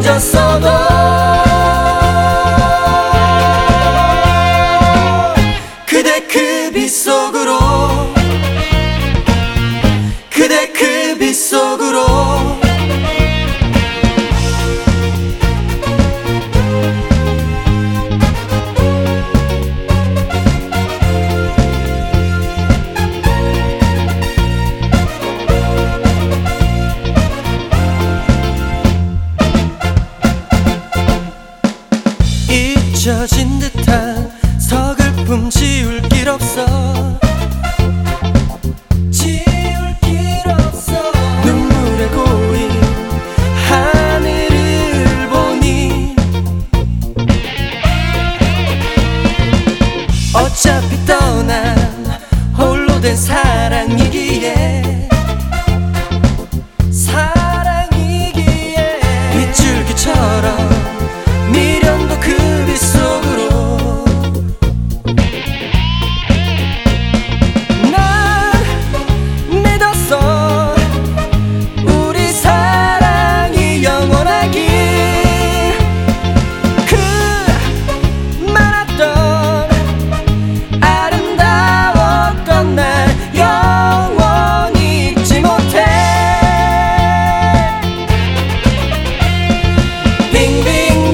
던졌어도 그대 그 빗속으로, 그대 그 빗속으로 잊혀진 듯한 서글픔 지울 길 없어, 지울 길 없어. 눈물에 고인 하늘을 보니 어차피 떠난 홀로 된 사랑이기에, 사랑이기에 빗줄기처럼 미련도 그 빗속으로 난 믿었어. 우리 사랑이 영원하길, 그 많았던 아름다웠던 날 영원히 잊지 못해. 빙빙빙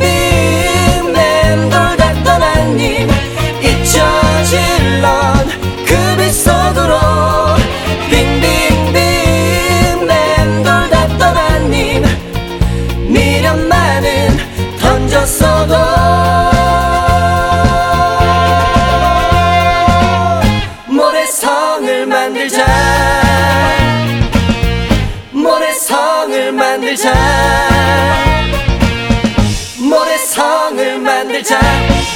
맴돌았던 한입 잊혀질 넌 그 빗속으로, 빙빙빙 맴돌았던 한입 미련만은 던졌어도 모래성을 만들자, 모래성을 만들자, 모래성을 만들자.